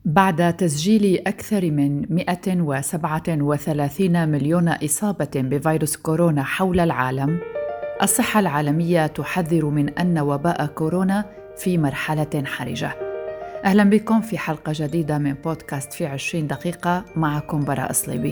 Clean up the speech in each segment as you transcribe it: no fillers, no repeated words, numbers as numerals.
بعد تسجيل أكثر من 137 مليون إصابة بفيروس كورونا حول العالم، الصحة العالمية تحذر من أن وباء كورونا في مرحلة حرجة. أهلا بكم في حلقة جديدة من بودكاست في 20 دقيقة، معكم براء صليبي.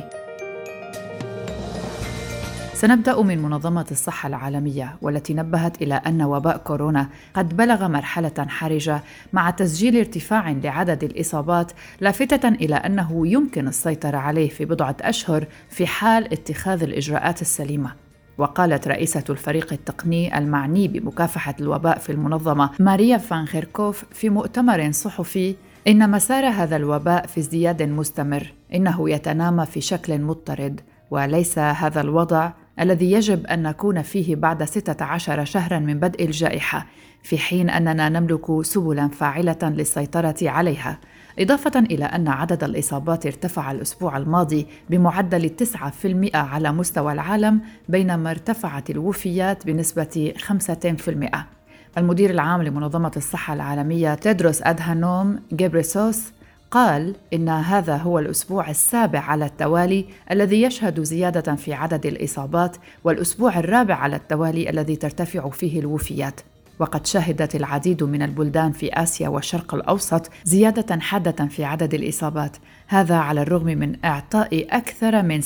سنبدأ من منظمة الصحة العالمية، والتي نبهت إلى أن وباء كورونا قد بلغ مرحلة حرجة مع تسجيل ارتفاع لعدد الإصابات، لافتة إلى أنه يمكن السيطرة عليه في بضعة أشهر في حال اتخاذ الإجراءات السليمة. وقالت رئيسة الفريق التقني المعني بمكافحة الوباء في المنظمة ماريا فان خيركوف في مؤتمر صحفي إن مسار هذا الوباء في ازدياد مستمر، إنه يتنامى في شكل مضطرد، وليس هذا الوضع الذي يجب أن نكون فيه بعد 16 شهراً من بدء الجائحة، في حين أننا نملك سبلاً فاعلة للسيطرة عليها. إضافة إلى أن عدد الإصابات ارتفع الأسبوع الماضي بمعدل 9% على مستوى العالم، بينما ارتفعت الوفيات بنسبة 5%. المدير العام لمنظمة الصحة العالمية تيدروس أدهانوم غيبريسوس قال إن هذا هو الأسبوع السابع على التوالي الذي يشهد زيادة في عدد الإصابات، والأسبوع الرابع على التوالي الذي ترتفع فيه الوفيات. وقد شهدت العديد من البلدان في آسيا والشرق الأوسط زيادة حادة في عدد الإصابات، هذا على الرغم من إعطاء أكثر من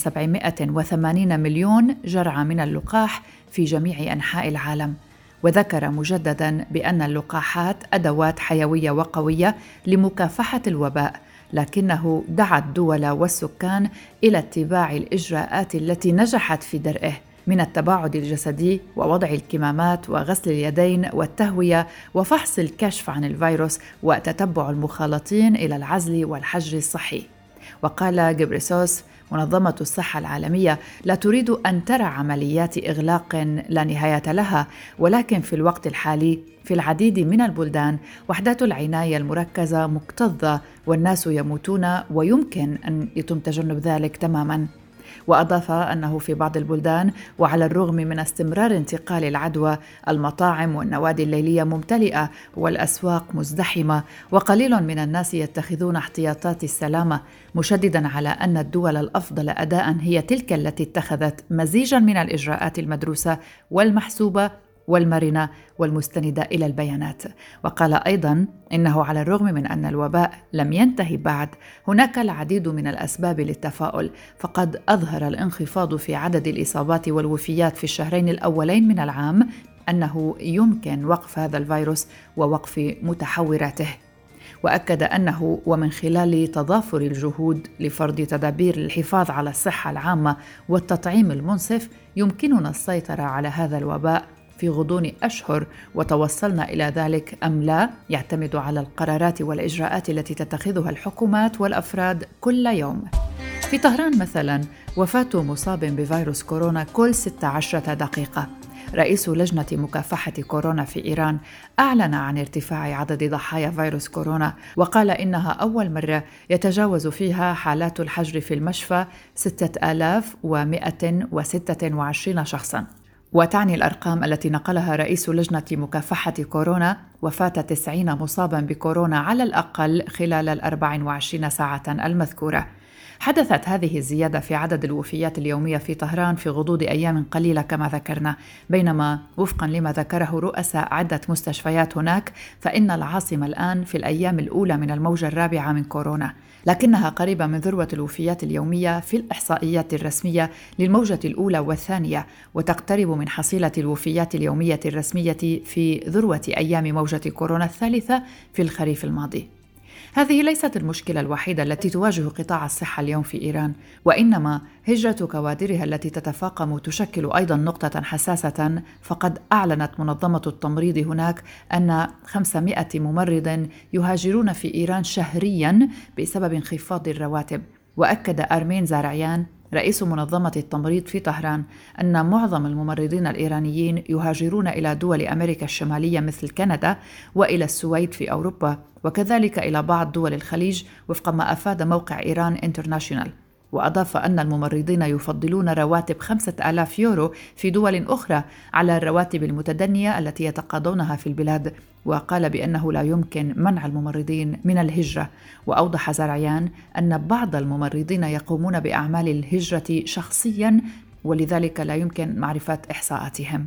780 مليون جرعة من اللقاح في جميع أنحاء العالم. وذكر مجدداً بأن اللقاحات أدوات حيوية وقوية لمكافحة الوباء، لكنه دعا الدول والسكان إلى اتباع الإجراءات التي نجحت في درئه، من التباعد الجسدي ووضع الكمامات وغسل اليدين والتهوية وفحص الكشف عن الفيروس وتتبع المخالطين إلى العزل والحجر الصحي. وقال غيبريسوس: منظمة الصحة العالمية لا تريد أن ترى عمليات إغلاق لا نهاية لها، ولكن في الوقت الحالي في العديد من البلدان وحدات العناية المركزة مكتظة والناس يموتون، ويمكن أن يتم تجنب ذلك تماماً. وأضاف أنه في بعض البلدان وعلى الرغم من استمرار انتقال العدوى، المطاعم والنوادي الليلية ممتلئة والأسواق مزدحمة، وقليل من الناس يتخذون احتياطات السلامة، مشدداً على أن الدول الأفضل أداءً هي تلك التي اتخذت مزيجاً من الإجراءات المدروسة والمحسوبة والمرنة والمستندة إلى البيانات. وقال أيضاً إنه على الرغم من أن الوباء لم ينتهي بعد، هناك العديد من الأسباب للتفاؤل، فقد أظهر الانخفاض في عدد الإصابات والوفيات في الشهرين الأولين من العام أنه يمكن وقف هذا الفيروس ووقف متحوراته. وأكد أنه ومن خلال تضافر الجهود لفرض تدابير الحفاظ على الصحة العامة والتطعيم المنصف يمكننا السيطرة على هذا الوباء في غضون أشهر، وتوصلنا إلى ذلك أم لا يعتمد على القرارات والإجراءات التي تتخذها الحكومات والأفراد كل يوم. في طهران مثلاً، وفاة مصاب بفيروس كورونا كل 16 دقيقة. رئيس لجنة مكافحة كورونا في إيران أعلن عن ارتفاع عدد ضحايا فيروس كورونا، وقال إنها أول مرة يتجاوز فيها حالات الحجر في المشفى 6126 شخصاً. وتعني الأرقام التي نقلها رئيس لجنة مكافحة كورونا وفاة 90 مصاباً بكورونا على الأقل خلال 24 ساعة المذكورة. حدثت هذه الزيادة في عدد الوفيات اليومية في طهران في غضون أيام قليلة كما ذكرنا، بينما وفقاً لما ذكره رؤساء عدة مستشفيات هناك، فإن العاصمة الآن في الأيام الأولى من الموجة الرابعة من كورونا، لكنها قريبة من ذروة الوفيات اليومية في الإحصائيات الرسمية للموجة الأولى والثانية، وتقترب من حصيلة الوفيات اليومية الرسمية في ذروة أيام موجة كورونا الثالثة في الخريف الماضي. هذه ليست المشكلة الوحيدة التي تواجه قطاع الصحة اليوم في إيران، وإنما هجرة كوادرها التي تتفاقم تشكل أيضاً نقطة حساسة. فقد أعلنت منظمة التمريض هناك أن 500 ممرض يهاجرون في إيران شهرياً بسبب انخفاض الرواتب. وأكد أرمين زارعيان رئيس منظمة التمريض في طهران أن معظم الممرضين الإيرانيين يهاجرون إلى دول أمريكا الشمالية مثل كندا وإلى السويد في أوروبا، وكذلك إلى بعض دول الخليج، وفق ما أفاد موقع إيران انترناشونال. وأضاف أن الممرضين يفضلون رواتب 5,000 يورو في دول أخرى على الرواتب المتدنية التي يتقاضونها في البلاد، وقال بأنه لا يمكن منع الممرضين من الهجرة. وأوضح زرعيان أن بعض الممرضين يقومون بأعمال الهجرة شخصياً، ولذلك لا يمكن معرفة إحصاءاتهم.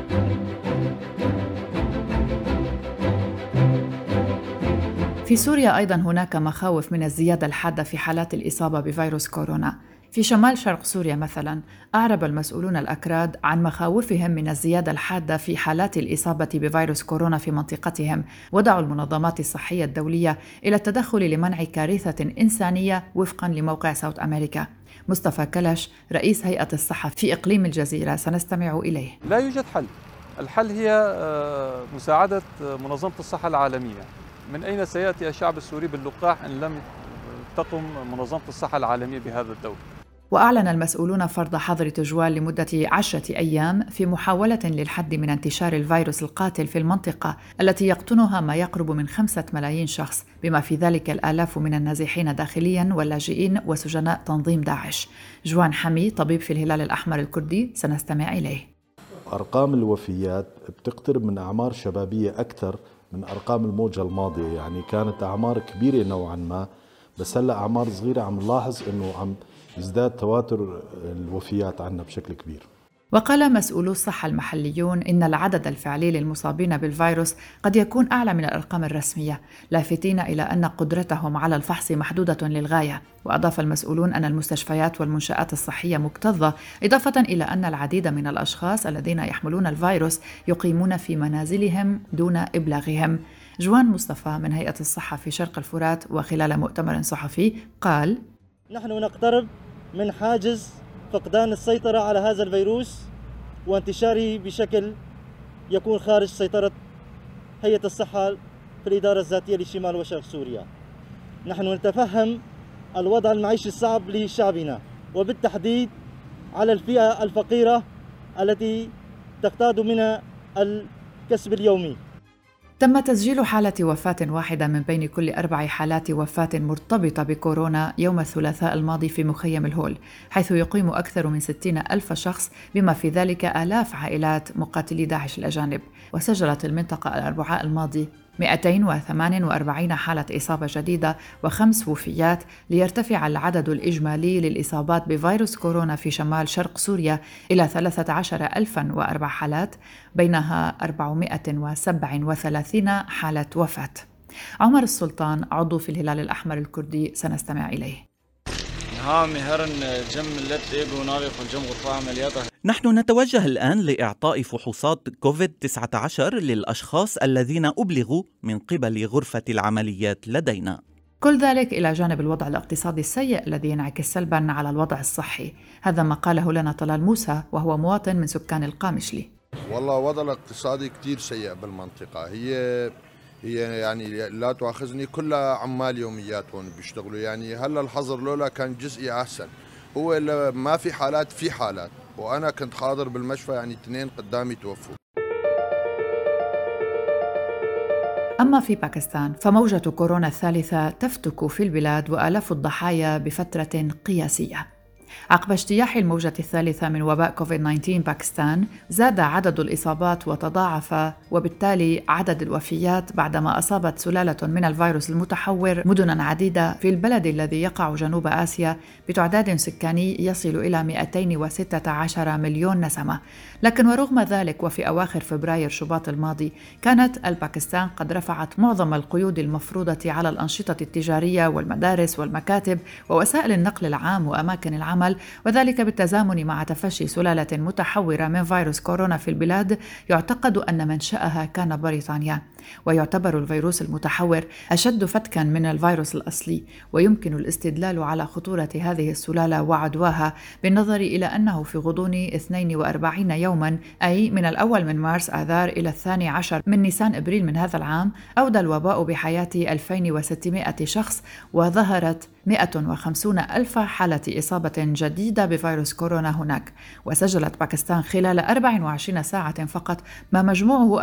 في سوريا أيضاً هناك مخاوف من الزيادة الحادة في حالات الإصابة بفيروس كورونا. في شمال شرق سوريا مثلاً، أعرب المسؤولون الأكراد عن مخاوفهم من الزيادة الحادة في حالات الإصابة بفيروس كورونا في منطقتهم، ودعوا المنظمات الصحية الدولية إلى التدخل لمنع كارثة إنسانية وفقاً لموقع صوت أمريكا. مصطفى كلش رئيس هيئة الصحة في إقليم الجزيرة، سنستمع إليه. لا يوجد حل. الحل هي مساعدة منظمة الصحة العالمية. من أين سيأتي الشعب السوري باللقاح إن لم تقم منظمة الصحة العالمية بهذا الدور؟ وأعلن المسؤولون فرض حظر تجوال لمدة 10 أيام في محاولة للحد من انتشار الفيروس القاتل في المنطقة التي يقطنها ما يقرب من 5 ملايين شخص، بما في ذلك الآلاف من النازحين داخلياً واللاجئين وسجناء تنظيم داعش. جوان حمي طبيب في الهلال الأحمر الكردي، سنستمع إليه. أرقام الوفيات بتقترب من أعمار شبابية أكثر من أرقام الموجة الماضية، يعني كانت أعمار كبيرة نوعاً ما، بس هلأ أعمار صغيرة عم نلاحظ أنه عم يزداد تواتر الوفيات عنا بشكل كبير. وقال مسؤولو الصحة المحليون إن العدد الفعلي للمصابين بالفيروس قد يكون أعلى من الأرقام الرسمية، لافتين إلى أن قدرتهم على الفحص محدودة للغاية. وأضاف المسؤولون أن المستشفيات والمنشآت الصحية مكتظة، إضافة إلى أن العديد من الأشخاص الذين يحملون الفيروس يقيمون في منازلهم دون إبلاغهم. جوان مصطفى من هيئة الصحة في شرق الفرات، وخلال مؤتمر صحفي قال: نحن نقترب من حاجز فقدان السيطرة على هذا الفيروس وانتشاره بشكل يكون خارج سيطرة هيئة الصحة في الإدارة الذاتية لشمال وشرق سوريا. نحن نتفهم الوضع المعيشي الصعب لشعبنا، وبالتحديد على الفئة الفقيرة التي تقتاد منها الكسب اليومي. تم تسجيل حالة وفاة واحدة من بين كل 4 حالات وفاة مرتبطة بكورونا يوم الثلاثاء الماضي في مخيم الهول، حيث يقيم أكثر من 60,000 شخص، بما في ذلك آلاف عائلات مقاتلي داعش الأجانب. وسجلت المنطقة الأربعاء الماضي 248 حالة إصابة جديدة و5 وفيات، ليرتفع العدد الإجمالي للإصابات بفيروس كورونا في شمال شرق سوريا إلى 13,004 حالات، بينها 437 حالة وفاة. عمر السلطان عضو في الهلال الأحمر الكردي، سنستمع إليه. نحن نتوجه الآن لإعطاء فحوصات كوفيد-19 للأشخاص الذين أبلغوا من قبل غرفة العمليات لدينا. كل ذلك إلى جانب الوضع الاقتصادي السيء الذي ينعكس سلباً على الوضع الصحي. هذا ما قاله لنا طلال موسى، وهو مواطن من سكان القامشلي. والله الوضع الاقتصادي كتير سيء بالمنطقة. هي يعني لا تؤاخذني كلها عمال يوميات هون بيشتغلوا، يعني هلا الحظر لولا كان جزئي أحسن. هو ما في حالات، في حالات، وأنا كنت حاضر بالمشفى، يعني 2 قدامي توفوا. أما في باكستان فموجة كورونا الثالثة تفتك في البلاد، وآلاف الضحايا بفترة قياسية. عقب اجتياح الموجة الثالثة من وباء كوفيد-19 باكستان، زاد عدد الإصابات وتضاعف وبالتالي عدد الوفيات بعدما أصابت سلالة من الفيروس المتحور مدناً عديدة في البلد الذي يقع جنوب آسيا بتعداد سكاني يصل إلى 216 مليون نسمة. لكن ورغم ذلك، وفي أواخر فبراير شباط الماضي، كانت الباكستان قد رفعت معظم القيود المفروضة على الأنشطة التجارية والمدارس والمكاتب ووسائل النقل العام وأماكن العمل، وذلك بالتزامن مع تفشي سلالة متحورة من فيروس كورونا في البلاد يعتقد أن منشأها كان بريطانيا. ويعتبر الفيروس المتحور أشد فتكاً من الفيروس الأصلي، ويمكن الاستدلال على خطورة هذه السلالة وعدواها بالنظر إلى أنه في غضون 42 يوماً، أي من الأول من مارس آذار إلى 12 من نيسان إبريل من هذا العام، أودى الوباء بحياة 2600 شخص، وظهرت 150 ألف حالة إصابة جديدة بفيروس كورونا هناك، وسجلت باكستان خلال 24 ساعة فقط ما مجموعه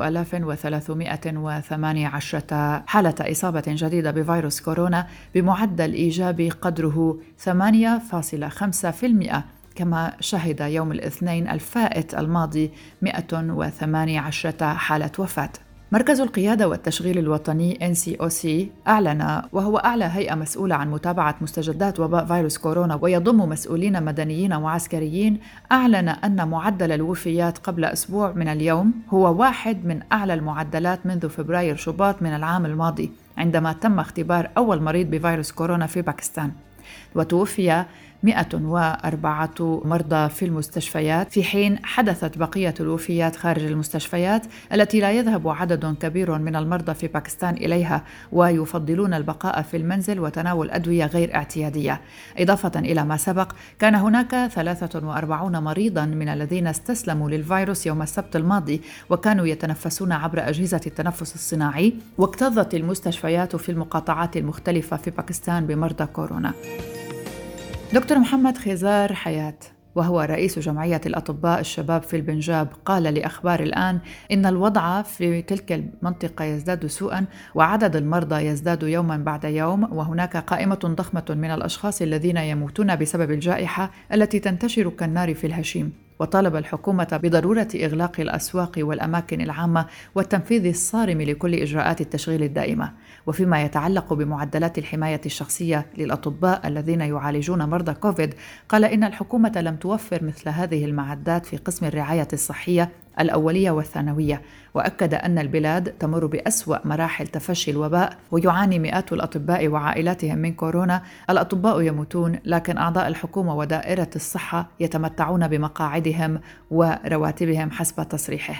4318 حالة إصابة جديدة بفيروس كورونا بمعدل إيجابي قدره 8.5%، كما شهد يوم الاثنين الفائت الماضي 118 حالة وفاة. مركز القيادة والتشغيل الوطني NCOC أعلن، وهو أعلى هيئة مسؤولة عن متابعة مستجدات وباء فيروس كورونا ويضم مسؤولين مدنيين وعسكريين، أعلن أن معدل الوفيات قبل أسبوع من اليوم هو واحد من أعلى المعدلات منذ فبراير شباط من العام الماضي، عندما تم اختبار أول مريض بفيروس كورونا في باكستان. وتوفي 104 مرضى في المستشفيات، في حين حدثت بقية الوفيات خارج المستشفيات التي لا يذهب عدد كبير من المرضى في باكستان إليها، ويفضلون البقاء في المنزل وتناول أدوية غير اعتيادية. إضافة إلى ما سبق، كان هناك 43 مريضاً من الذين استسلموا للفيروس يوم السبت الماضي، وكانوا يتنفسون عبر أجهزة التنفس الصناعي، واكتظت المستشفيات في المقاطعات المختلفة في باكستان بمرضى كورونا. دكتور محمد خزار حياة، وهو رئيس جمعية الأطباء الشباب في البنجاب، قال لأخبار الآن إن الوضع في تلك المنطقة يزداد سوءاً، وعدد المرضى يزداد يوماً بعد يوم، وهناك قائمة ضخمة من الأشخاص الذين يموتون بسبب الجائحة التي تنتشر كالنار في الهشيم. وطالب الحكومة بضرورة إغلاق الأسواق والأماكن العامة والتنفيذ الصارم لكل إجراءات التشغيل الدائمة. وفيما يتعلق بمعدلات الحماية الشخصية للأطباء الذين يعالجون مرضى كوفيد، قال إن الحكومة لم توفر مثل هذه المعدات في قسم الرعاية الصحية الأولية والثانوية، وأكد أن البلاد تمر بأسوأ مراحل تفشي الوباء، ويعاني مئات الأطباء وعائلاتهم من كورونا. الأطباء يموتون، لكن أعضاء الحكومة ودائرة الصحة يتمتعون بمقاعدهم ورواتبهم حسب تصريحه.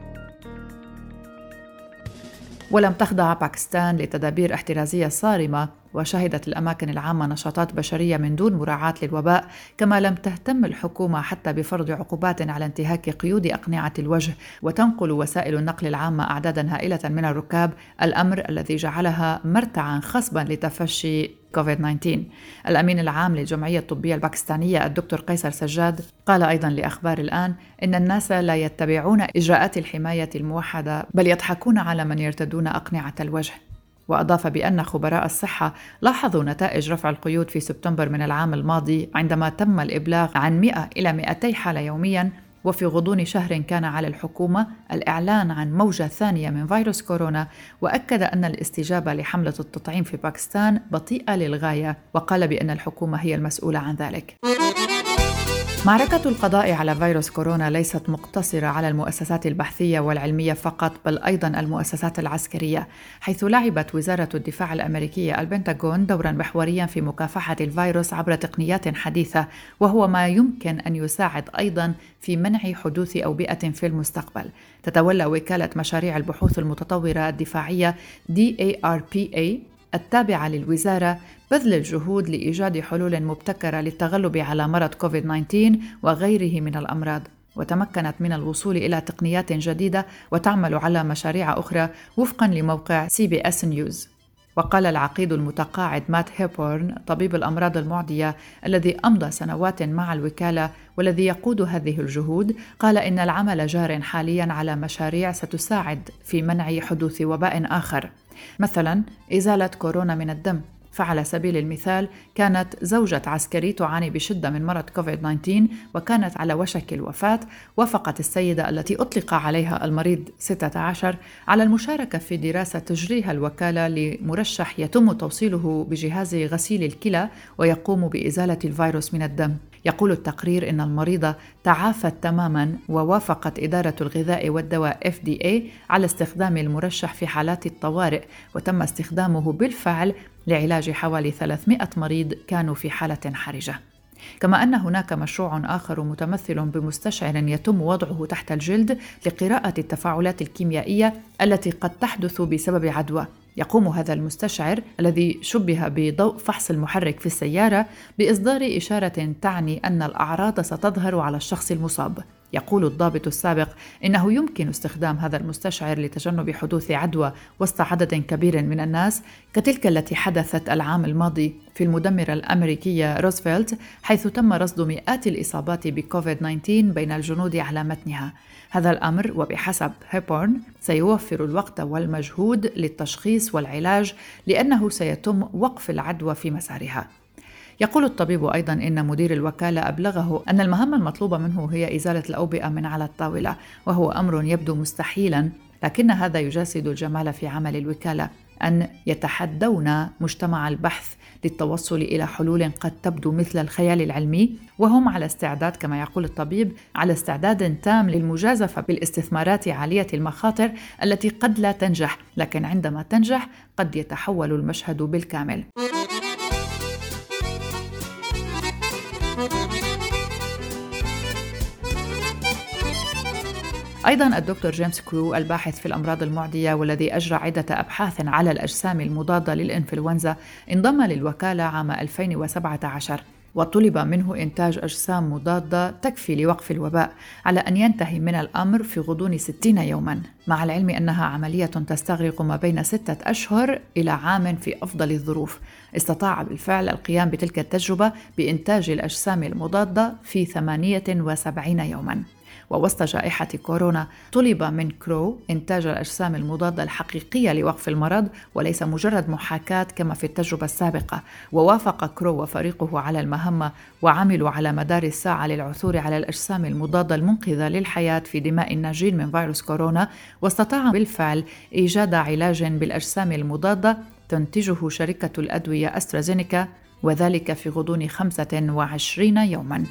ولم تخضع باكستان لتدابير احترازية صارمة، وشهدت الأماكن العامة نشاطات بشرية من دون مراعاة للوباء، كما لم تهتم الحكومة حتى بفرض عقوبات على انتهاك قيود أقنعة الوجه، وتنقل وسائل النقل العامة أعدادا هائلة من الركاب، الأمر الذي جعلها مرتعا خصبا لتفشي كوفيد-19. الأمين العام للجمعية الطبية الباكستانية الدكتور قيصر سجاد قال أيضا لأخبار الآن إن الناس لا يتبعون إجراءات الحماية الموحدة، بل يضحكون على من يرتدون أقنعة الوجه. وأضاف بأن خبراء الصحة لاحظوا نتائج رفع القيود في سبتمبر من العام الماضي، عندما تم الإبلاغ عن 100 إلى 200 حالة يومياً، وفي غضون شهر كان على الحكومة الإعلان عن موجة ثانية من فيروس كورونا. وأكد أن الاستجابة لحملة التطعيم في باكستان بطيئة للغاية، وقال بأن الحكومة هي المسؤولة عن ذلك. معركة القضاء على فيروس كورونا ليست مقتصرة على المؤسسات البحثية والعلمية فقط، بل أيضاً المؤسسات العسكرية، حيث لعبت وزارة الدفاع الأمريكية البنتاغون دوراً محورياً في مكافحة الفيروس عبر تقنيات حديثة، وهو ما يمكن أن يساعد أيضاً في منع حدوث أوبئة في المستقبل. تتولى وكالة مشاريع البحوث المتطورة الدفاعية DARPA التابعة للوزارة بذل الجهود لإيجاد حلول مبتكرة للتغلب على مرض كوفيد-19 وغيره من الأمراض، وتمكنت من الوصول إلى تقنيات جديدة وتعمل على مشاريع أخرى وفقاً لموقع CBS News. وقال العقيد المتقاعد مات هيبورن طبيب الأمراض المعدية الذي أمضى سنوات مع الوكالة والذي يقود هذه الجهود، قال إن العمل جار حالياً على مشاريع ستساعد في منع حدوث وباء آخر، مثلاً إزالة كورونا من الدم. فعلى سبيل المثال، كانت زوجة عسكري تعاني بشدة من مرض كوفيد-19 وكانت على وشك الوفاة. وافقت السيدة التي أطلق عليها المريض 16 على المشاركة في دراسة تجريها الوكالة لمرشح يتم توصيله بجهاز غسيل الكلى ويقوم بإزالة الفيروس من الدم. يقول التقرير إن المريضة تعافت تماماً، ووافقت إدارة الغذاء والدواء FDA على استخدام المرشح في حالات الطوارئ، وتم استخدامه بالفعل لعلاج حوالي 300 مريض كانوا في حالة حرجة. كما أن هناك مشروع آخر متمثل بمستشعر يتم وضعه تحت الجلد لقراءة التفاعلات الكيميائية التي قد تحدث بسبب عدوى. يقوم هذا المستشعر الذي شبه بضوء فحص المحرك في السيارة بإصدار إشارة تعني أن الأعراض ستظهر على الشخص المصاب. يقول الضابط السابق إنه يمكن استخدام هذا المستشعر لتجنب حدوث عدوى وسط عدد كبير من الناس كتلك التي حدثت العام الماضي في المدمرة الأمريكية روزفلت، حيث تم رصد مئات الإصابات بكوفيد-19 بين الجنود على متنها. هذا الأمر وبحسب هيبورن سيوفر الوقت والمجهود للتشخيص والعلاج، لأنه سيتم وقف العدوى في مسارها. يقول الطبيب أيضاً إن مدير الوكالة أبلغه أن المهمة المطلوبة منه هي إزالة الأوبئة من على الطاولة، وهو أمر يبدو مستحيلاً، لكن هذا يجسد الجمال في عمل الوكالة، أن يتحدون مجتمع البحث للتوصل إلى حلول قد تبدو مثل الخيال العلمي، وهم على استعداد كما يقول الطبيب على استعداد تام للمجازفة بالاستثمارات عالية المخاطر التي قد لا تنجح، لكن عندما تنجح قد يتحول المشهد بالكامل. أيضاً الدكتور جيمس كرو الباحث في الأمراض المعدية والذي أجرى عدة أبحاث على الأجسام المضادة للإنفلونزا انضم للوكالة عام 2017، وطلب منه إنتاج أجسام مضادة تكفي لوقف الوباء على أن ينتهي من الأمر في غضون 60 يوماً، مع العلم أنها عملية تستغرق ما بين 6 أشهر إلى عام في أفضل الظروف. استطاع بالفعل القيام بتلك التجربة بإنتاج الأجسام المضادة في 78 يوماً. ووسط جائحة كورونا طلب من كرو إنتاج الأجسام المضادة الحقيقية لوقف المرض وليس مجرد محاكاة كما في التجربة السابقة، ووافق كرو وفريقه على المهمة وعملوا على مدار الساعة للعثور على الأجسام المضادة المنقذة للحياة في دماء الناجين من فيروس كورونا، واستطاع بالفعل إيجاد علاج بالأجسام المضادة تنتجه شركة الأدوية أسترازينيكا، وذلك في غضون 25 يوماً.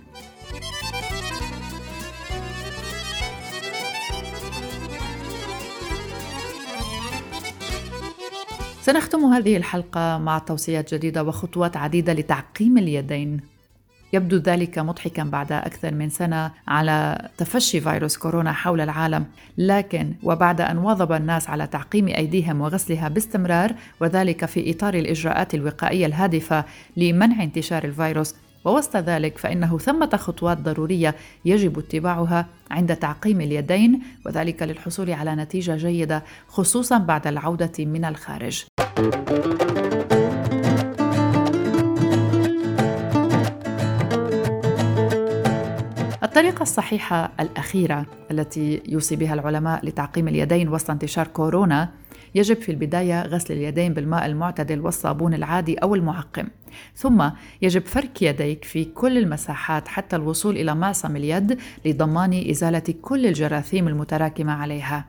سنختم هذه الحلقة مع توصيات جديدة وخطوات عديدة لتعقيم اليدين. يبدو ذلك مضحكاً بعد أكثر من سنة على تفشي فيروس كورونا حول العالم، لكن وبعد أن واظب الناس على تعقيم أيديهم وغسلها باستمرار، وذلك في إطار الإجراءات الوقائية الهادفة لمنع انتشار الفيروس، ووسط ذلك فإنه ثمة خطوات ضرورية يجب اتباعها عند تعقيم اليدين، وذلك للحصول على نتيجة جيدة خصوصاً بعد العودة من الخارج. الطريقة الصحيحة الأخيرة التي يوصي بها العلماء لتعقيم اليدين وسط انتشار كورونا: يجب في البداية غسل اليدين بالماء المعتدل والصابون العادي أو المعقم، ثم يجب فرك يديك في كل المساحات حتى الوصول إلى معصم اليد لضمان إزالة كل الجراثيم المتراكمة عليها.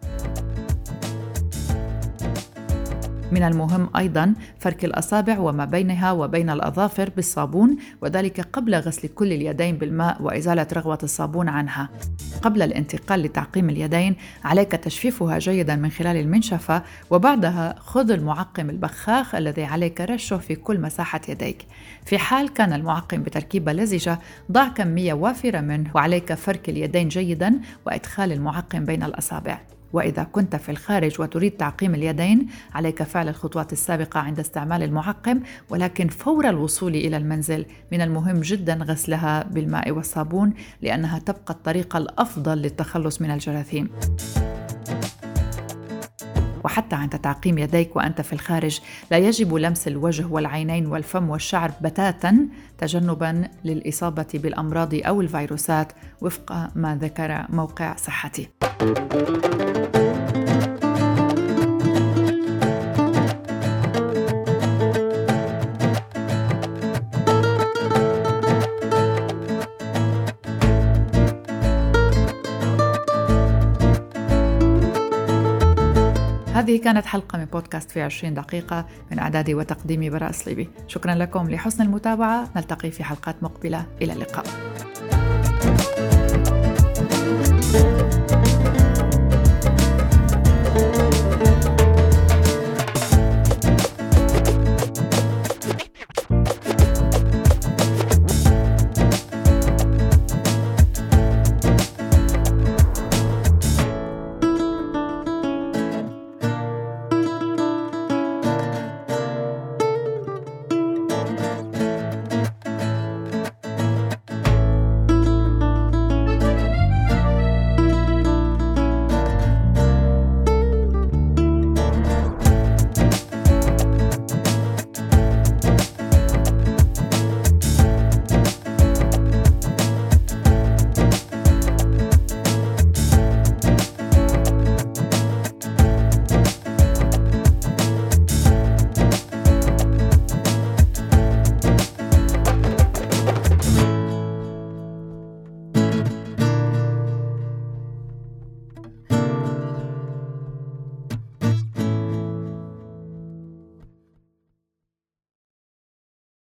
من المهم أيضاً فرك الأصابع وما بينها وبين الأظافر بالصابون، وذلك قبل غسل كل اليدين بالماء وإزالة رغوة الصابون عنها. قبل الانتقال لتعقيم اليدين عليك تجفيفها جيداً من خلال المنشفة، وبعدها خذ المعقم البخاخ الذي عليك رشه في كل مساحة يديك. في حال كان المعقم بتركيبة لزجة ضع كمية وافرة منه، وعليك فرك اليدين جيداً وإدخال المعقم بين الأصابع. وإذا كنت في الخارج وتريد تعقيم اليدين عليك فعل الخطوات السابقة عند استعمال المعقم، ولكن فور الوصول إلى المنزل من المهم جدا غسلها بالماء والصابون، لأنها تبقى الطريقة الأفضل للتخلص من الجراثيم. وحتى عند تعقيم يديك وأنت في الخارج لا يجب لمس الوجه والعينين والفم والشعر بتاتا تجنبا للإصابة بالأمراض أو الفيروسات وفق ما ذكر موقع صحتي. هذه كانت حلقة من بودكاست في 20 دقيقة من إعدادي وتقديمي براء صليبي. شكرا لكم لحسن المتابعة، نلتقي في حلقات مقبلة، إلى اللقاء.